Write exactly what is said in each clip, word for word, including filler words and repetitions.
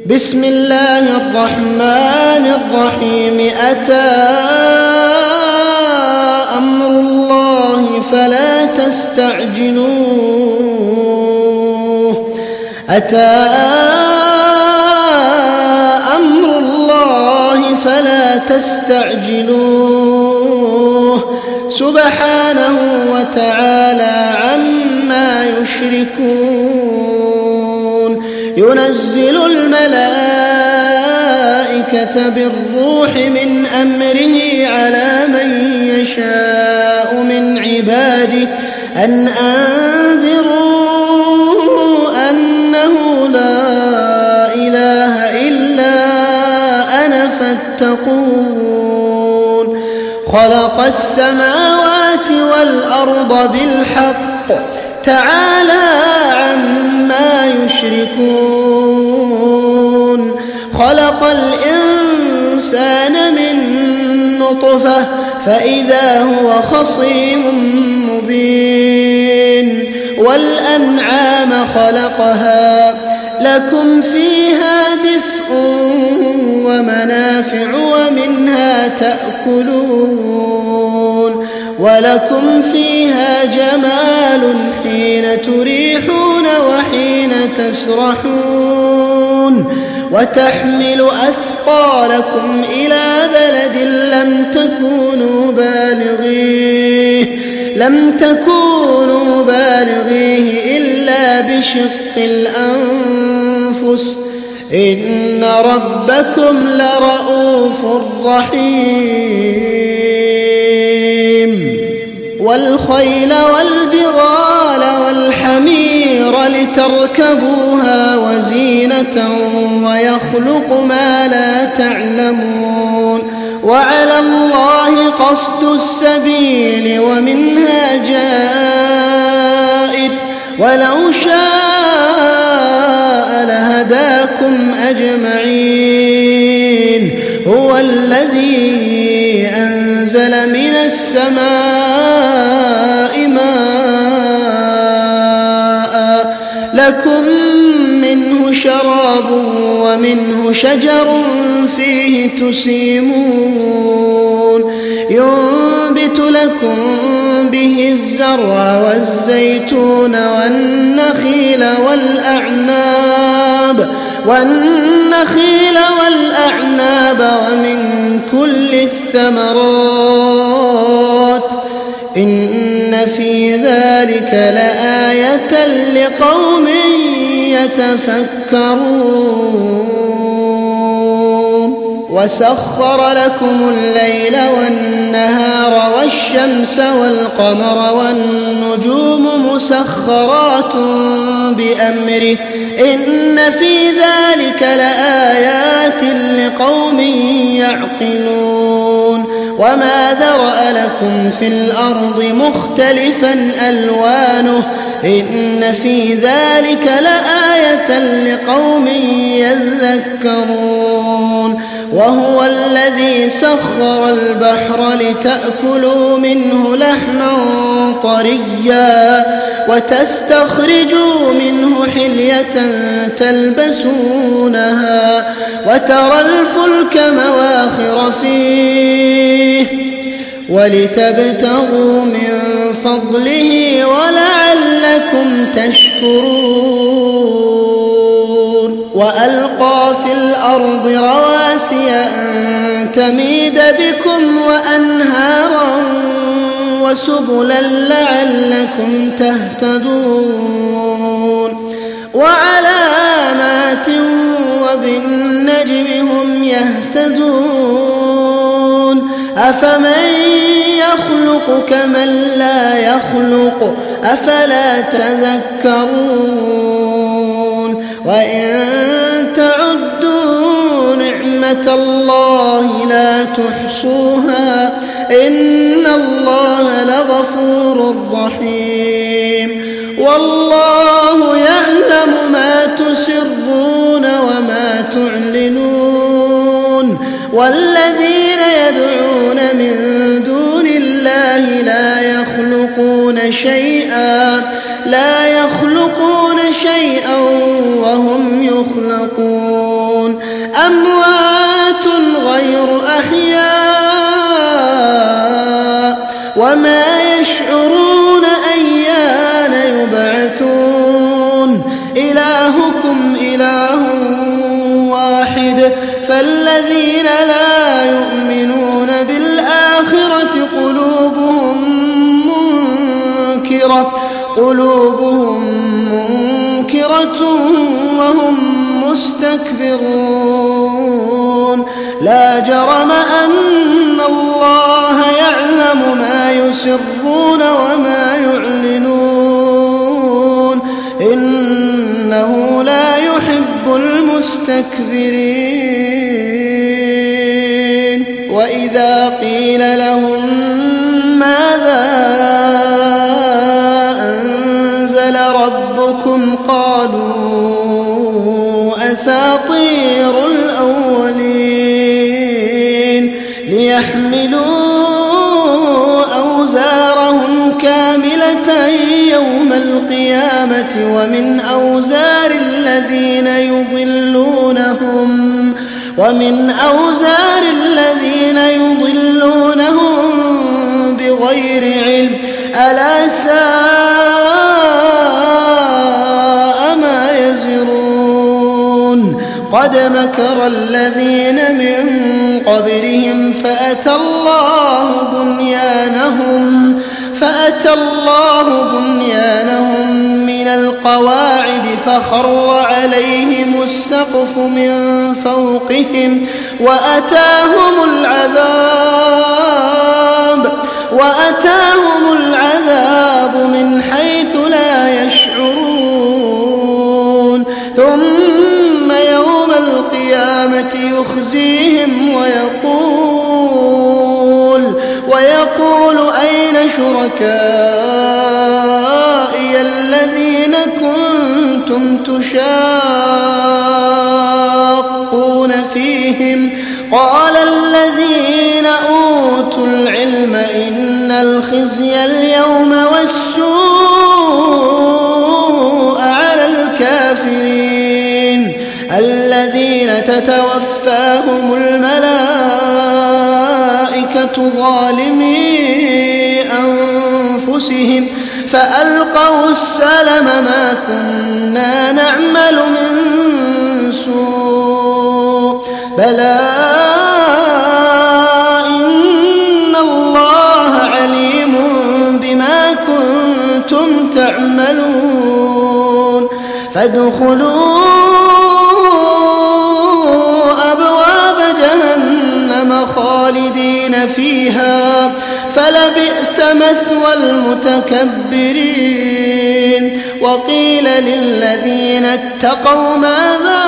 بسم الله الرحمن الرحيم أتى أمر الله فلا تستعجلوه أتى أمر الله فلا تستعجلوه سبحانه وتعالى عما يشركون ينزل الملائكة بالروح من أمره على من يشاء من عباده أن أنذروا أنه لا إله إلا أنا فاتقون خلق السماوات والأرض بالحق تعالى عما يشركون خلق الإنسان من نطفة فإذا هو خصيم مبين والأنعام خلقها لكم فيها دفء ومنافع ومنها تأكلون ولكم فيها جمال حين تريحون وحين تسرحون وتحمل أثقالكم إلى بلد لم تكونوا بالغيه لم تكونوا بالغيه إلا بشق الأنفس إن ربكم لرؤوف رحيم والخيل والبغال والحمير لتركبوها وزينة ويخلق ما لا تعلمون وعلى الله قصد السبيل ومنها جائر ولو شاء لهداكم أجمعين هو الذي أنزل من السماء ماء لكم منه شراب ومنه شجر فيه تسيمون ينبت لكم به الزرع والزيتون والنخيل والأعناب والنخيل والأعناب ومن كل الثمرات إن في ذلك لآية لقوم يتفكرون وسخر لكم الليل والنهار والشمس والقمر والنجوم مسخرات بأمره إن في ذلك لآيات لقوم يعقلون وما ذرأ لكم في الأرض مختلفا ألوانه إن في ذلك لآية لقوم يذكرون وهو الذي سخر البحر لتأكلوا منه لحما طريا وتستخرجوا منه حلية تلبسونها وترى الفلك مواخر فيه ولتبتغوا من فضله ولعلكم تشكرون وألقى في الأرض رواسي أن تميد بكم وأنهارا وسبلا لعلكم تهتدون وعلامات وبالنجم هم يهتدون أفمن يخلق كمن لا يخلق أفلا تذكرون وإن تعدوا نعمة الله لا تحصوها إن الله لغفور رحيم والله يعلم ما تسرون وما تعلنون والذين يدعون من دون الله لا يخلقون شيئا لا يخلقون شيئا وهم يخلقون أموات غير أحياء وما يشعرون أيان يبعثون إلهكم إله واحد فالذين لا يؤمنون بالآخرة قلوبهم منكرة قلوبهم منكرة وهم مستكبرون لا جرم أن الله يعلم ما يسرون وما يعلنون إنه لا يحب المستكبرين وإذا قيل لهم ماذا أنزل ربكم قالوا أساطير الأولين ليحملوا أوزارهم كاملة يوم القيامة ومن أوزار الذين يضلونهم ومن أوزار الذين يضلونهم بغير علم ألا ساء ما يزرون قد مكر الذين من قبلهم فأتى الله بنيانهم فأتى الله بنيانهم من القواعد فخر عليهم السقف من فوقهم وأتاهم العذاب وأتاهم العذاب من حيث لا يشعرون ثم يوم القيامة يخزيهم ويقول ويقول أين شركائي الذين كنتم تشاقون فيهم قال الذين أوتوا العلم إن الخزي اليوم والسوء على الكافرين الذين تتوفاهم الملائكة ظالمي أنفسهم فألقوا السلم ما كنا نعمل من سوء بلى إن الله عليم بما كنتم تعملون فادخلوا أبواب جهنم خالدين فيها فلبئس مثوى المتكبرين وقيل للذين اتقوا ماذا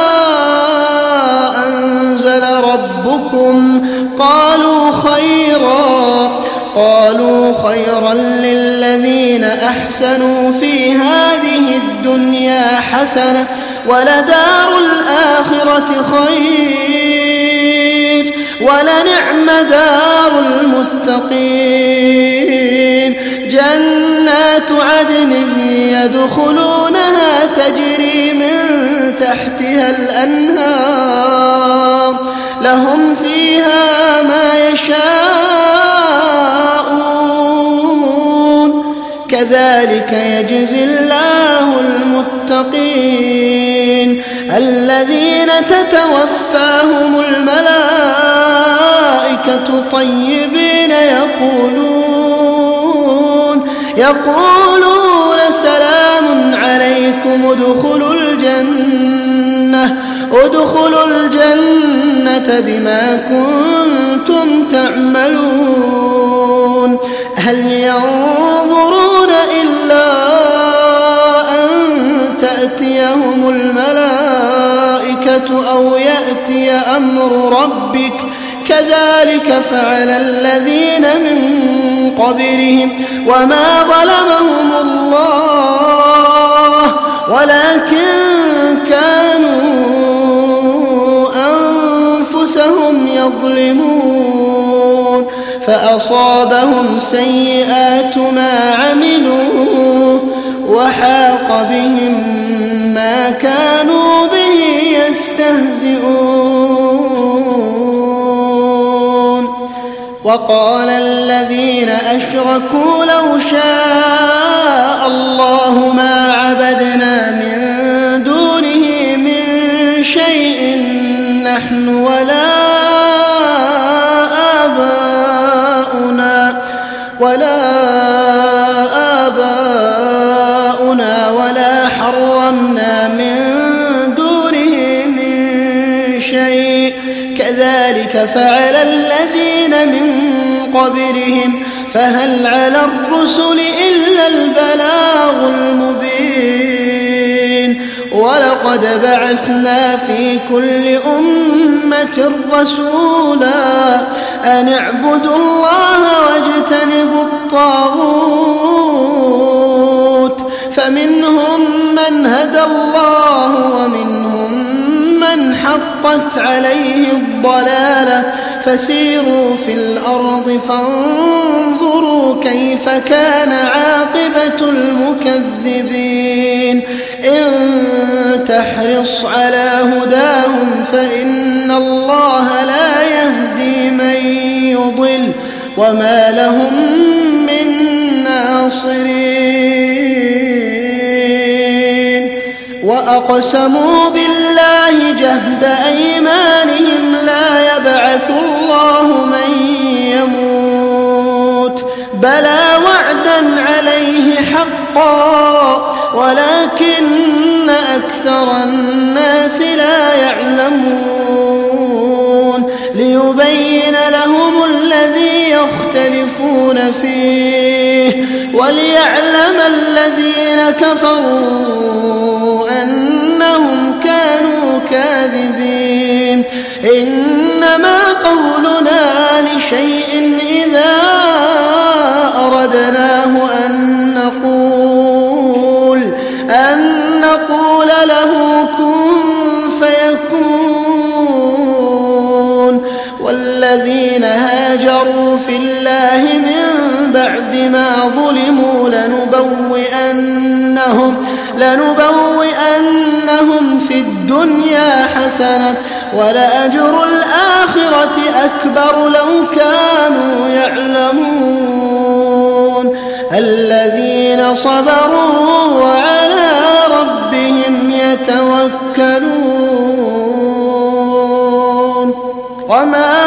أنزل ربكم قالوا خيرا قالوا خيرا للذين أحسنوا في هذه الدنيا حسنة ولدار الآخرة خير ولنعم دار المتقين جنات عدن يدخلونها تجري من تحتها الأنهار لهم فيها ما يشاءون كذلك يجزي الله المتقين الذين تتوفاهم الملائكة طيبين يقولون يقولون سلام عليكم ادخلوا الجنة ادخلوا الجنة بما كنتم تعملون هل ينظرون إلا أن تأتيهم الملائكة أو يأتي أمر ربك كذلك فعل الذين من قبلهم وما ظلمهم الله ولكن كانوا أنفسهم يظلمون فأصابهم سيئات ما عملوا وحاق بهم ما كانوا به يستهزئون وقال الذين أشركوا لو شاء الله ما عبدنا من دونه من شيء نحن ولا آباؤنا ولا آباؤنا ولا حرمنا من دونه من شيء كذلك فعل الذين من قبلهم فهل على الرسل إلا البلاغ المبين ولقد بعثنا في كل أمة رسولا أن اعبدوا الله واجتنبوا الطاغوت فمنهم من هدى الله ومنهم من حقت عليه الضلالة فسيروا في الأرض فانظروا كيف كان عاقبة المكذبين إن تحرص على هداهم فإن الله لا يهدي من يضل وما لهم من ناصرين وأقسموا بالله جهد أيمانهم لا يبعث الله من يموت بلى وعدا عليه حقا ولكن أكثر الناس لا يعلمون ليبين لهم الذي يختلفون فيه وليعلم الذين كفروا أنهم كانوا كاذبين إنما قولنا لشيء إذا أردناه أن نقول أن نقول له كن فيكون والذين هاجروا في الله من بعد ما ظلموا لنبوئنهم لنبوئنهم في الدنيا حسنة ولأجر الآخرة أكبر لو كانوا يعلمون الذين صبروا وعلى ربهم يتوكلون وما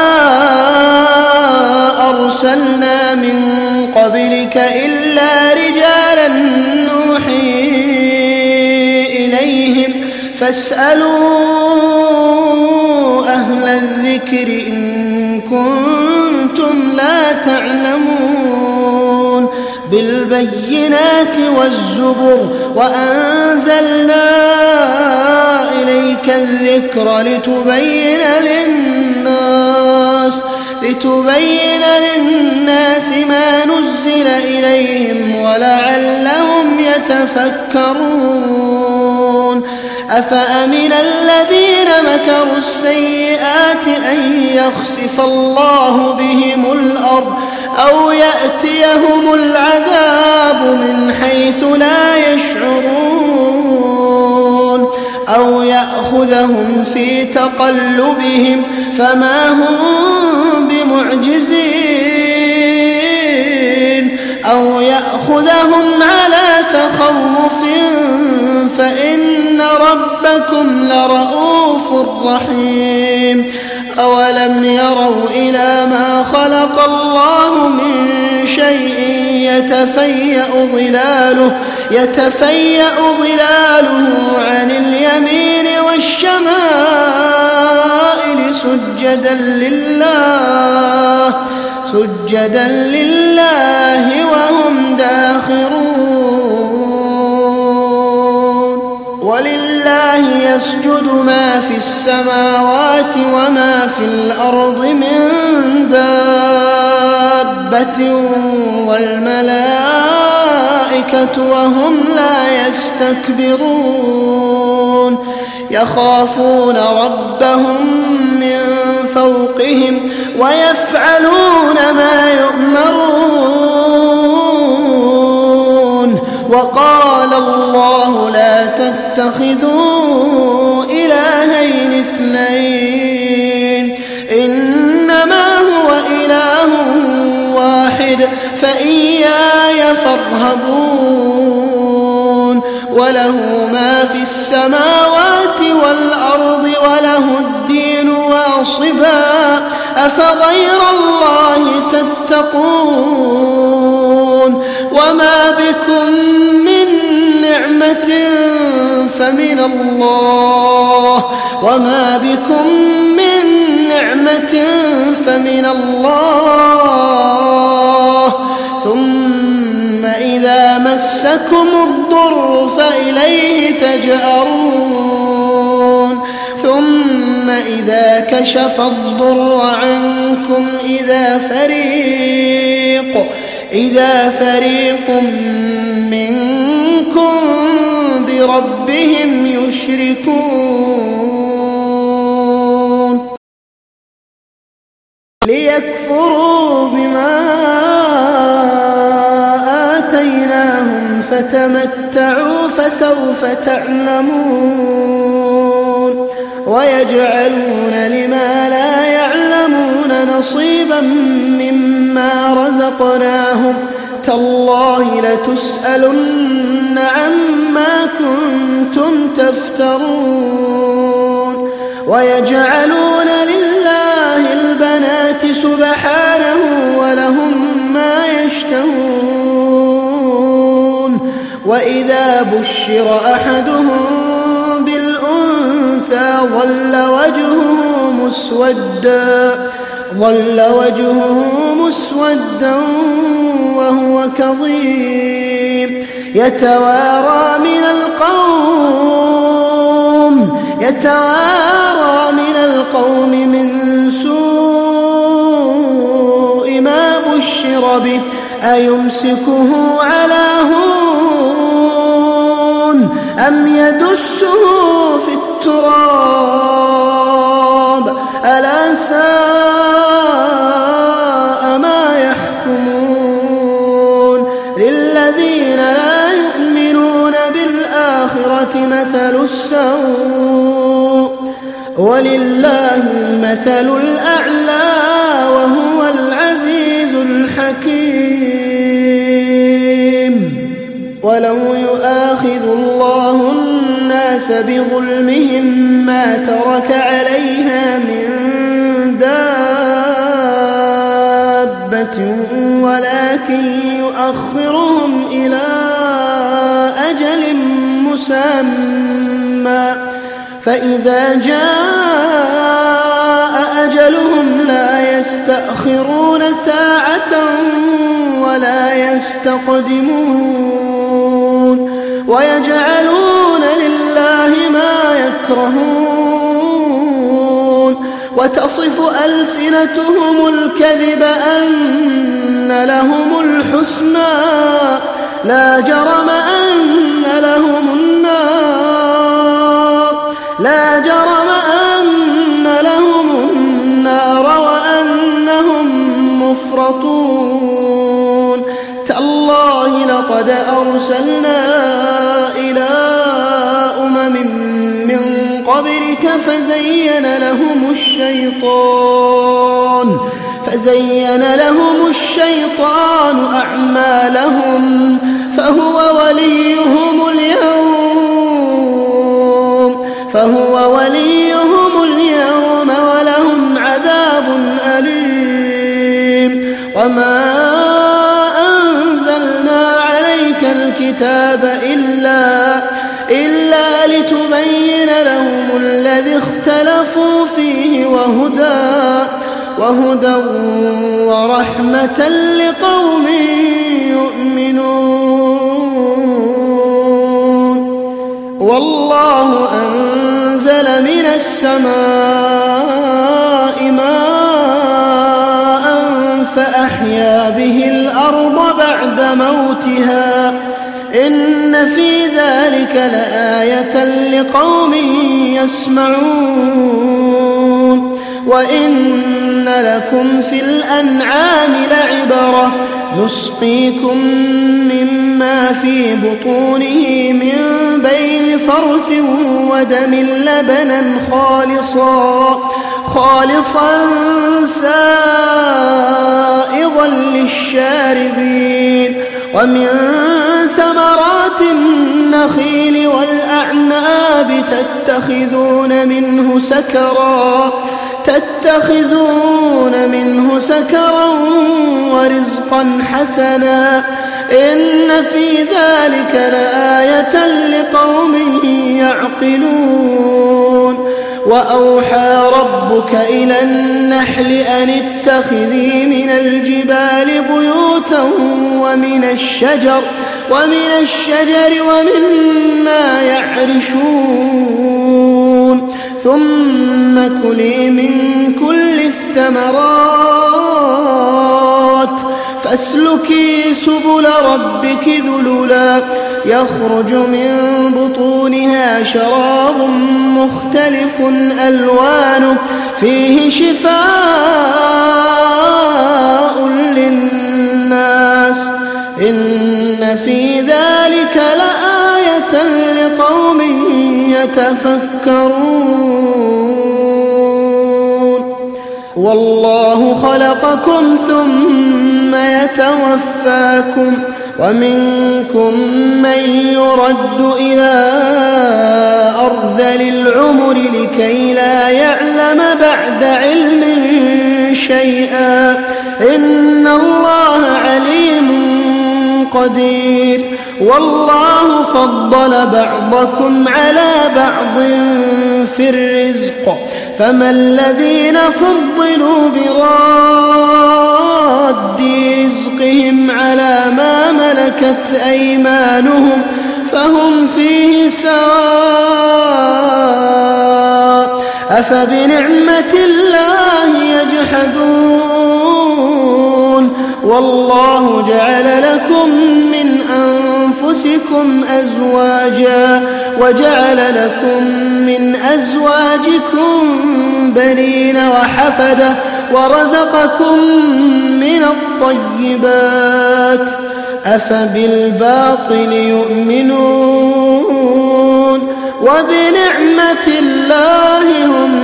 أرسلنا من قبلك إلا رجالا نوحي إليهم فاسألوا أهل الذكر إن كنتم لا تعلمون بالبينات والزبر وأنزلنا إليك الذكر لتبين للناس لتبين للناس ما نزل إليهم ولعلهم يتفكرون أفأمن الذين مكروا السيئات أن يخسف الله بهم الأرض أو يأتيهم العذاب من حيث لا يشعرون أو يأخذهم في تقلبهم فما هم بمعجزين أو يأخذهم على تخوف فإن ربكم لرؤوف رحيم أولم يروا إلى ما خلق الله من شيء يتفيأ ظلاله يتفيأ ظلاله عن اليمين والشمائل سجدا لله سجدا لله وهم داخرون ولله يسجد ما في السماوات وما في الأرض من دابة والملائكة وهم لا يستكبرون يخافون ربهم من فوقهم ويفعلون ما يؤمرون وقال الله لا تتخذوا إلهين اثنين إنما هو إله يرهبون وله ما في السماوات والأرض وله الدين واصبا أفغير الله تتقون وما بكم من نعمة فمن الله وما بكم من نعمة فمن الله ثم إذا مسكم الضر فإليه تجأرون ثم إذا كشف الضر عنكم إذا فريق إذا فريق منكم بربهم يشركون ليكفروا بما آتيناهم فتمتعوا فسوف تعلمون ويجعلون لما لا يعلمون نصيبا مما رزقناهم تالله لتسألن عما كنتم تفترون ويجعلون لله البنات سبحانه ولهم ما يشتهون وإذا بشر أحدهم بالأنثى ظل وجهه مسودا ظل وجهه مسودا وهو كظيم يتوارى من القوم يتوارى من القوم من سوء ما بشر به أيمسكه على هون أم يدسه في التراب ألا ساء ما يحكمون للذين لا يؤمنون بالآخرة مثل السوء ولله المثل الأعلى وهو العزيز الحكيم ولو يؤاخذ الله الناس بظلمهم ما ترك عليها من دابة ولكن يؤخرهم إلى أجل مسمى فإذا جاء أجلهم لا يستأخرون ساعة ولا يستقدمون ويجعلون لله ما يكرهون وتصف ألسنتهم الكذب أن لهم الحسنى لا جرم أن لهم النار لا جرم أن لهم النار وأنهم مفرطون تالله لقد أرسلنا إلى أمم من قبلك فزين لهم الشيطان فزين لهم الشيطان أعمالهم فهو وليهم اليوم فهو وليهم اليوم ولهم عذاب أليم وما أنزلنا عليك الكتاب إلا إلا لتبين لهم الذي اختلفوا فيه وهدى وهدى ورحمة لقوم يؤمنون والله أنزل من السماء ماء فأحيا به الأرض بعد موتها إن في ذلك لآية لقوم يسمعون وإن لكم في الأنعام لعبرة نسقيكم مما في بطونه من بين فرث ودم لبنا خالصا خالصا سائغا للشاربين ومن ثمرات النخيل والأعناب تتخذون منه سكرا تتخذون منه سكرا ورزقا حسنا إن في ذلك لآية لقوم يعقلون وأوحى ربك إلى النحل أن اتخذي من الجبال بيوتا ومن الشجر ومن الشجر ومما يعرشون ثم كلي من كل الثمرات فاسلكي سبل ربك ذللا يخرج من بطونها شراب مختلف ألوانه فيه شفاء للناس إن في ذلك لآية لقوم يتفكرون والله خلقكم ثم يتوفاكم ومنكم من يرد إلى أرذل العمر لكي لا يعلم بعد علم شيئا إن الله عليم قدير والله فضل بعضكم على بعض في الرزق فما الذين فضلوا براد رزقهم على ما ملكت أيمانهم فهم فيه سواء أفبنعمة الله يجحدون والله جعل لكم من أنفسكم أزواجا وجعل لكم من أزواجكم بنين وحفدة ورزقكم من الطيبات أفبالباطل يؤمنون وبنعمة الله هم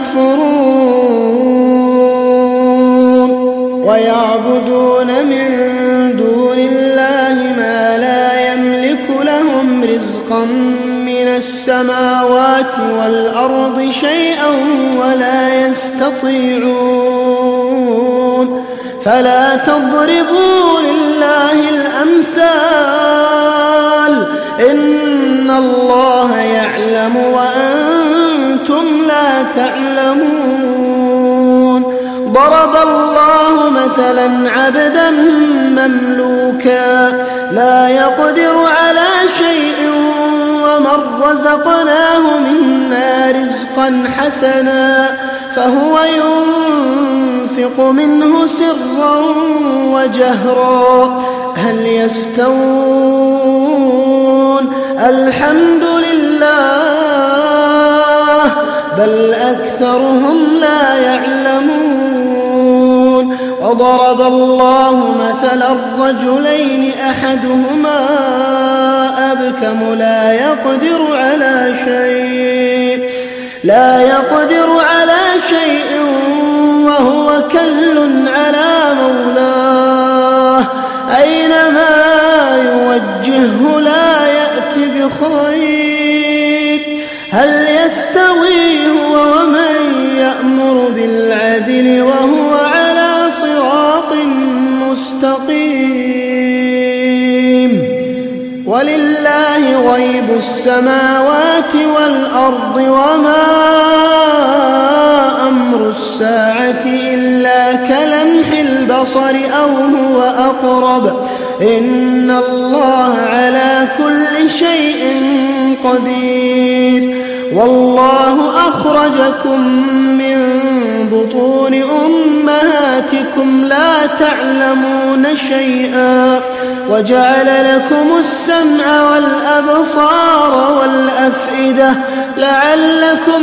يكفرون ويعبدون من دون الله ما لا يملك لهم رزقا من السماوات والأرض شيئا ولا يستطيعون فلا تضربوا لله الأمثال إن الله يعلم وأنتم لا تعلمون ضرب الله مثلا عبدا مملوكا لا يقدر على شيء ومن رزقناه منا رزقا حسنا فهو ينفق منه سرا وجهرا هل يستوون الحمد لله بل أكثرهم لا يعلمون وضرب الله مثلا الرجلين أحدهما أبكم لا يقدر على شيء لا يقدر على شيء وهو كل على مولاه أينما يوجهه لا يأتي بخير هل يستوي هو ومن يأمر بالعدل وهو على صراط مستقيم ولله غيب السماوات والأرض وما أمر الساعة إلا كلمح البصر أو هو أقرب إن الله على كل شيء قدير والله أخرجكم من بطون أمهاتكم لا تعلمون شيئا وجعل لكم السمع والأبصار والأفئدة لعلكم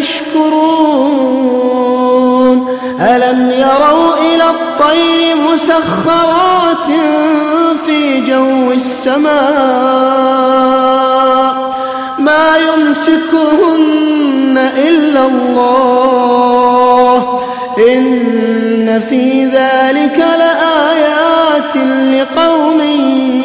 تشكرون ألم يروا إلى الطير مسخرات في جو السماء ما يمسكهن إلا الله إن في ذلك لآيات لقوم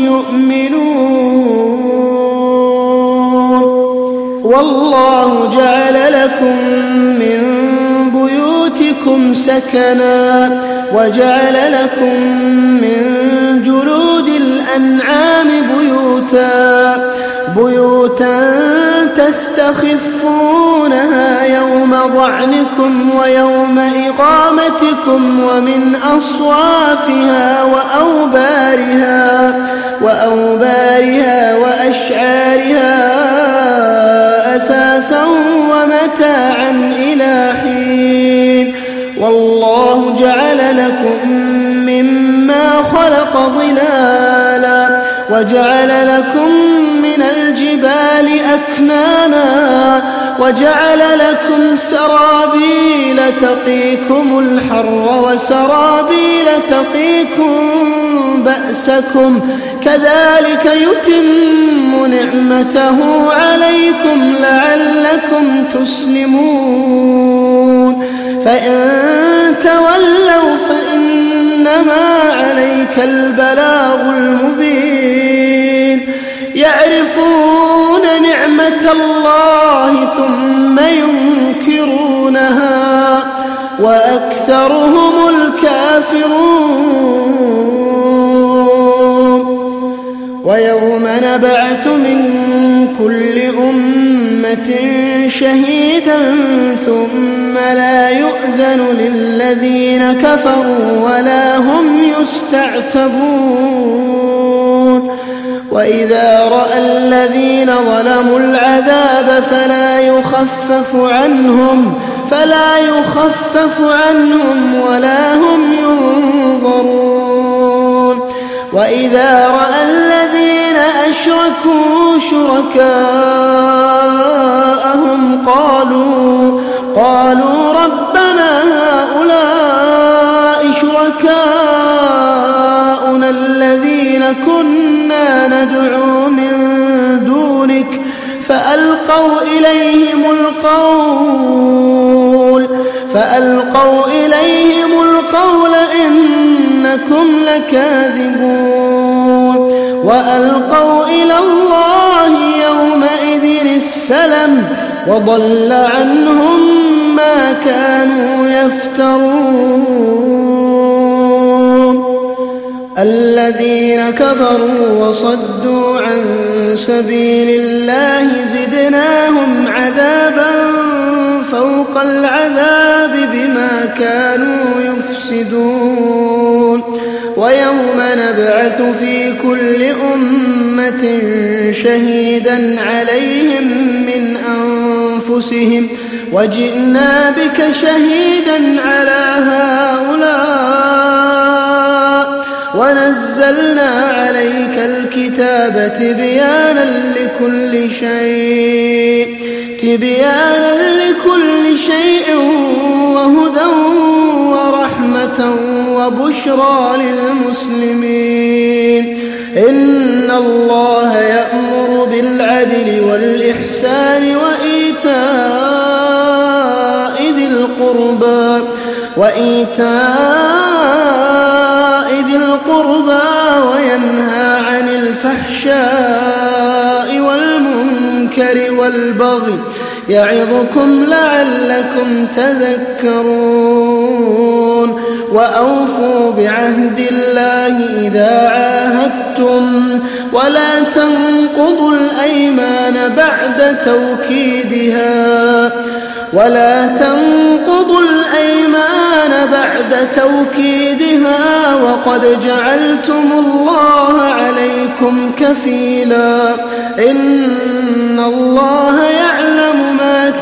بيوتكم سكنا وجعل لكم من جلود الأنعام بيوتا بيوتا تستخفونها يوم ظعنكم ويوم إقامتكم ومن أصوافها وأوبارها وأوبارها وأشعارها أثاثا ومتاعا إلى حين. والله جعل لكم مما خلق ظلالا وجعل لكم من الجبال أكنانا وجعل لكم سرابيل تقيكم الحر وسرابيل تقيكم بأسكم كذلك يتم نعمته عليكم لعلكم تسلمون. فإن تولوا فإنما عليك البلاغ المبين. يعرفون نعمة الله ثم ينكرونها وأكثرهم الكافرون. ويوم نبعث من كل أمة شهيدا ثم لا يؤذن للذين كفروا ولا هم يستعتبون. وإذا رأى الذين ظلموا العذاب فلا يخفف عنهم فلا يخفف عنهم ولا هم ينظرون. وإذا رأى الذين أشركوا شركاءهم قالوا قالوا ربنا هؤلاء شركاؤنا الذين كنا ندعو من دونك فألقوا إليهم القول فألقوا إليهم القول إنكم لكاذبون. وألقوا إلى الله يومئذ السلم وضل عنهم ما كانوا يفترون. الذين كفروا وصدوا عن سبيل الله زدناهم عذابا فوق العذاب بما كانوا يفسدون. ويوم نبعث في كل أمة شهيدا عليهم من أنفسهم وجئنا بك شهيدا على هؤلاء ونزلنا عليك الكتاب تبيانا لكل شيء تبيانا لكل شيء وهدى ورحمة وبشرى للمسلمين. إن الله يأمر بالعدل والإحسان وإيتاء ذي القربى وإيتاء ذي القربى وينهى عن الفحشاء والمنكر والبغي يعظكم لعلكم تذكرون. وأوفوا بعهد الله إذا عاهدتم ولا تنقضوا الأيمان بعد توكيدها ولا تنقضوا الأيمان بعد توكيدها وقد جعلتم الله عليكم كفيلا إن الله يعلم ما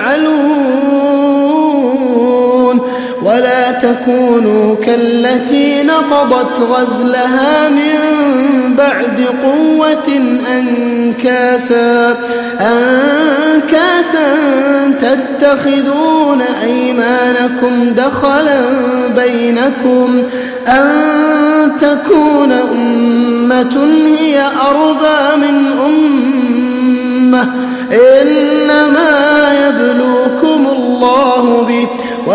تفعلون. ولا تكونوا كالتي نقضت غزلها من بعد قوة أنكاثا أنكاثا تتخذون أيمانكم دخلا بينكم أن تكون أمة هي أربى من أمة إنما يبلوكم الله به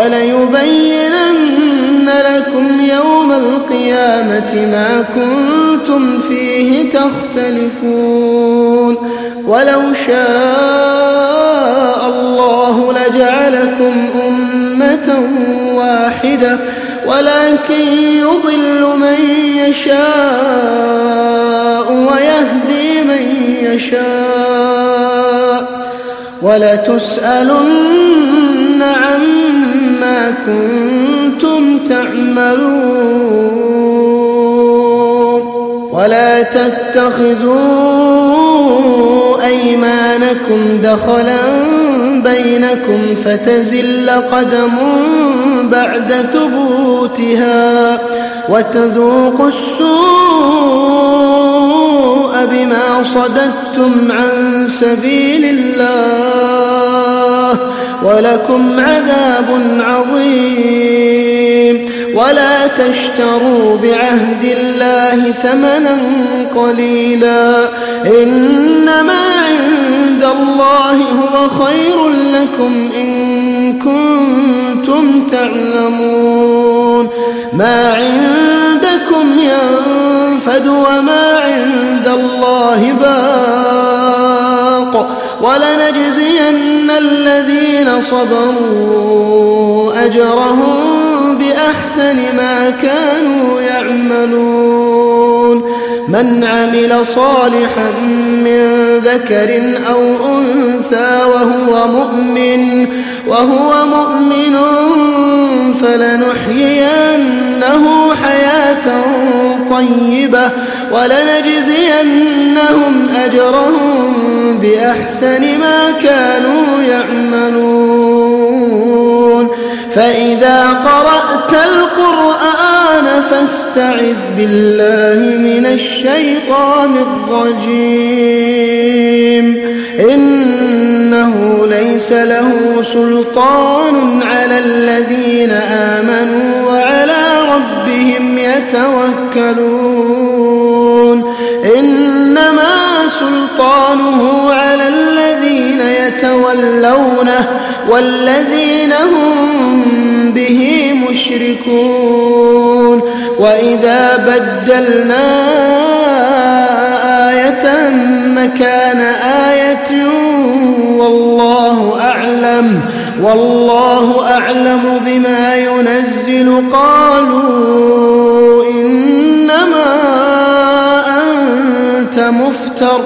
وليبينن لكم يوم القيامة ما كنتم فيه تختلفون. ولو شاء الله لجعلكم أمة أمة واحدة ولكن يضل من يشاء ويهدي من يشاء ولتسألن عما كنتم تعملون. ولا تتخذوا أيمانكم دخلا بينكم فتزل قدم بعد ثبوتها وتذوقوا السوء بما صددتم عن سبيل الله ولكم عذاب عظيم. ولا تشتروا بعهد الله ثمنا قليلا إنما عند الله هو خير لكم إن كنتم تعلمون. ما عندكم ينفد وما عند الله باق ولنجزين الذين صبروا أجرهم بأحسن ما كانوا يعملون. من عمل صالحا من ذكر أو أنثى وهو مؤمن وهو مؤمن فلنحيينه حياة طيبة ولنجزينهم أجرهم بأحسن ما كانوا يعملون. فإذا قرأت القرآن فاستعذ بالله من الشيطان الرجيم إنه ليس له سلطان على الذين آمنوا وعلى ربهم يتوكلون. إنما سلطانه على الذين يتولونه والذين هم به مشركون. وإذا بدلنا آية مكان آية والله أعلم والله أعلم بما ينزل قالوا إنما أنت مفتر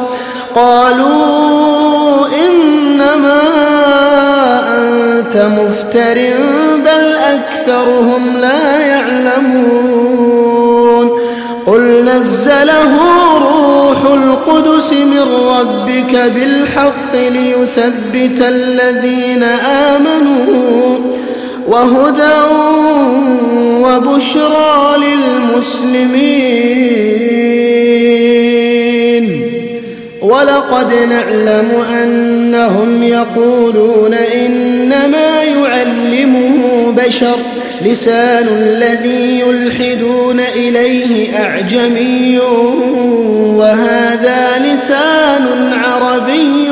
قالوا إنما أنت مفتر بل أكثرهم لا يعلمون. قل نزله روح القدس من ربك بالحق ليثبت الذين آمنوا وهدى وبشرى للمسلمين. ولقد نعلم أنهم يقولون إنما يعلمه بشر لسان الذي يلحدون إليه أعجمي وهذا لسان عربي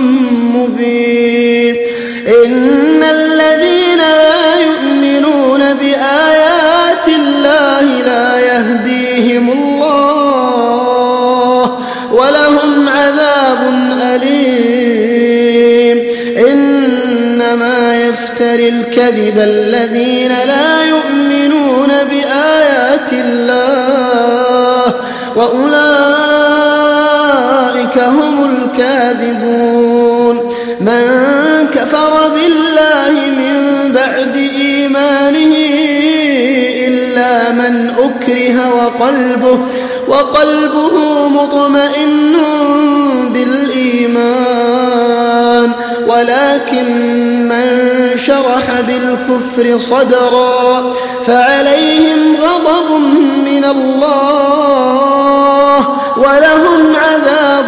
مبين. إن الذين لا يؤمنون بآيات الله لا يهديهم الله ولهم عذاب أليم. إنما يفتري الكذب الذين لا يؤمنون بآيات الله وأولئك هم الكاذبون. من كفر بالله من بعد إيمانه إلا من أكره وقلبه وقلبه مطمئن بالإيمان ولكن من شرح بالكفر صدرا فعليهم غضب من الله ولهم عذاب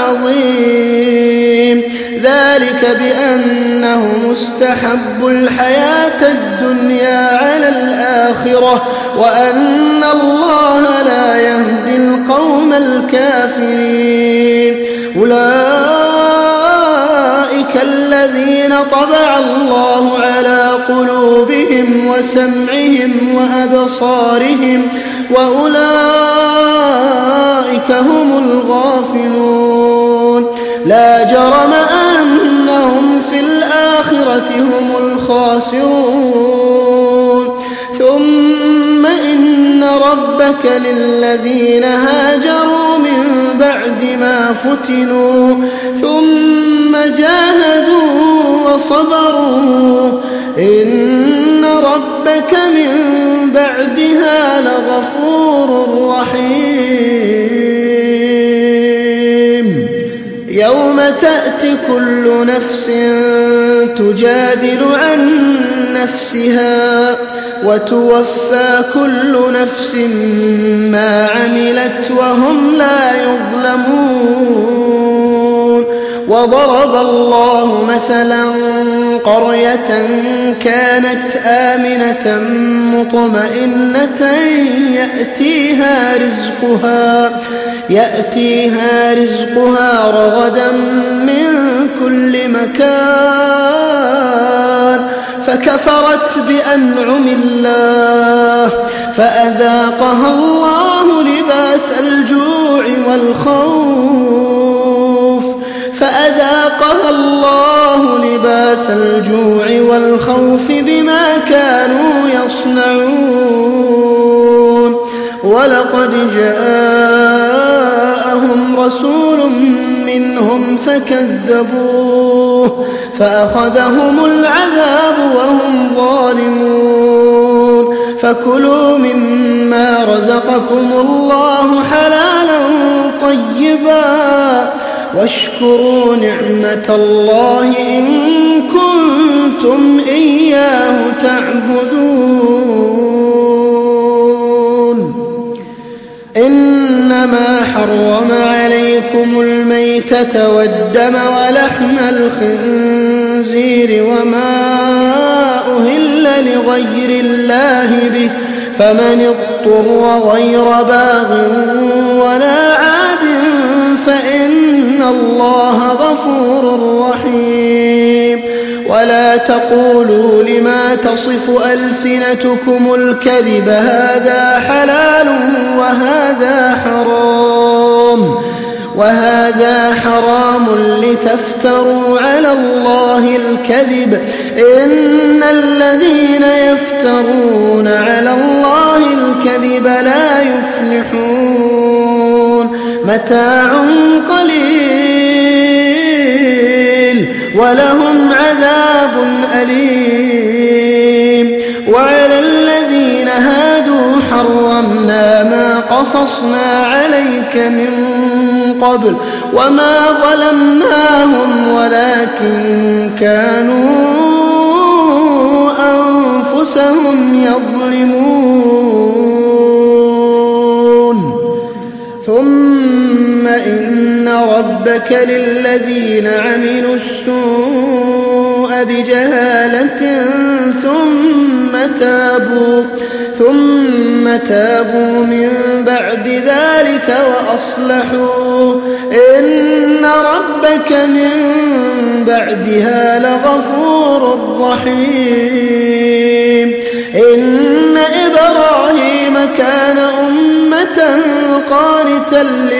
عظيم. ذلك بأنهم استحبوا الحياة الدنيا على الآخرة وأن الله لا يهدي القوم الكافرين. أولئك الذين طبع الله على قلوبهم وسمعهم وأبصارهم وأولئك هم الغافلون. لا جرم أنهم في الآخرة الآخرة هم الخاسرون ثم إن ربك للذين هاجروا من بعد ما فتنوا ثم جاهدوا وصبروا إن ربك من بعدها لغفور رحيم يوم تأتي كل نفس تجادل عن نفسها وتوفى كل نفس ما عملت وهم لا يظلمون وضرب الله مثلا قرية كانت آمنة مطمئنة يأتيها رزقها يأتيها رزقها رغدا من كل مكان فكفرت بأنعم الله فأذاقها الله لباس الجوع والخوف فأذاقها الله لباس الجوع والخوف بما كانوا يصنعون ولقد جاءهم رسول منهم فكذبوه فأخذهم العذاب وهم ظالمون فكلوا مما رزقكم الله حلالا طيبا واشكروا نعمة الله إن كنتم إياه تعبدون إنما حرم عليكم الميتة والدم ولحم الخنزير وما أهل لغير الله به فمن اضطر غير باغ ولا عاد فإن الله غفور رحيم ولا تقولوا لما تصف ألسنتكم الكذب هذا حلال وهذا حرام وهذا حرام لتفتروا على الله الكذب إن الذين يفترون على الله الكذب لا يفلحون متاع قليل ولهم عذاب أليم وعلى الذين هادوا حرمنا ما قصصنا عليك من قبل وما ظلمناهم ولكن كانوا أنفسهم يظلمون ثم إن ربك للذين عملوا السوء بجهالة ثم تابوا ثم تابوا من بعد ذلك وأصلحوا إن ربك من بعدها لغفور رحيم إن إبراهيم كان أمة قانتا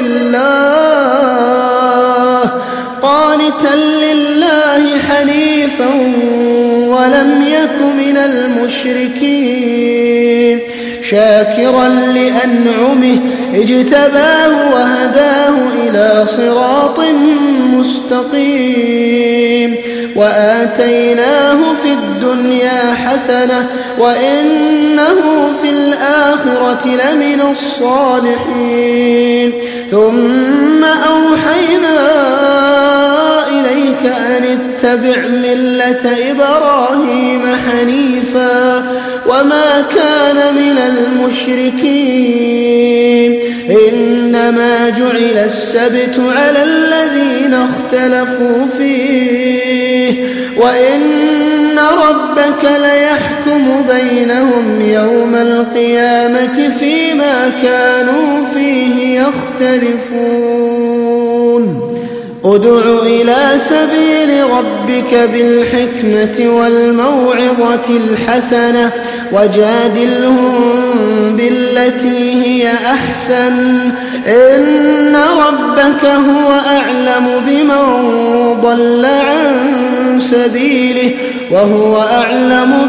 لله قانتا لله حنيفا ولم يك من المشركين شاكرا لأنعمه اجتباه وهداه إلى صراط مستقيم وآتيناه في الدنيا حسنة وإنه في الآخرة لمن الصالحين ثم أوحينا إليك أن اتبع ملة إبراهيم حنيفا وما كان من المشركين إنما جعل السبت على الذين اختلفوا فيه وإن ربك ليحكم بينهم يوم القيامة فيما كانوا فيه يختلفون ادع إلى سبيل ربك بالحكمة والموعظة الحسنة وجادلهم بالتي هي أحسن إن ربك هو أعلم بمن ضل عن سبيله وهو أعلم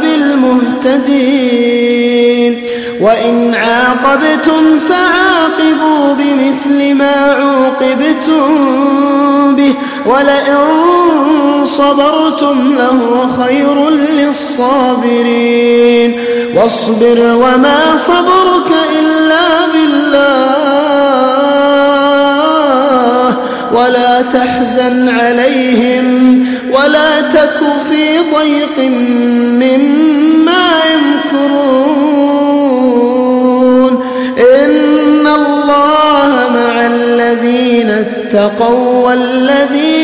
بالمهتدين وإن عاقبتم فعاقبوا بمثل ما عوقبتم به ولئن صبرتم لهو خير للصابرين واصبر وما صبرك إلا بالله ولا تحزن عليهم ولا تك في ضيق مما يمكرون إن الله مع الذين اتقوا والذين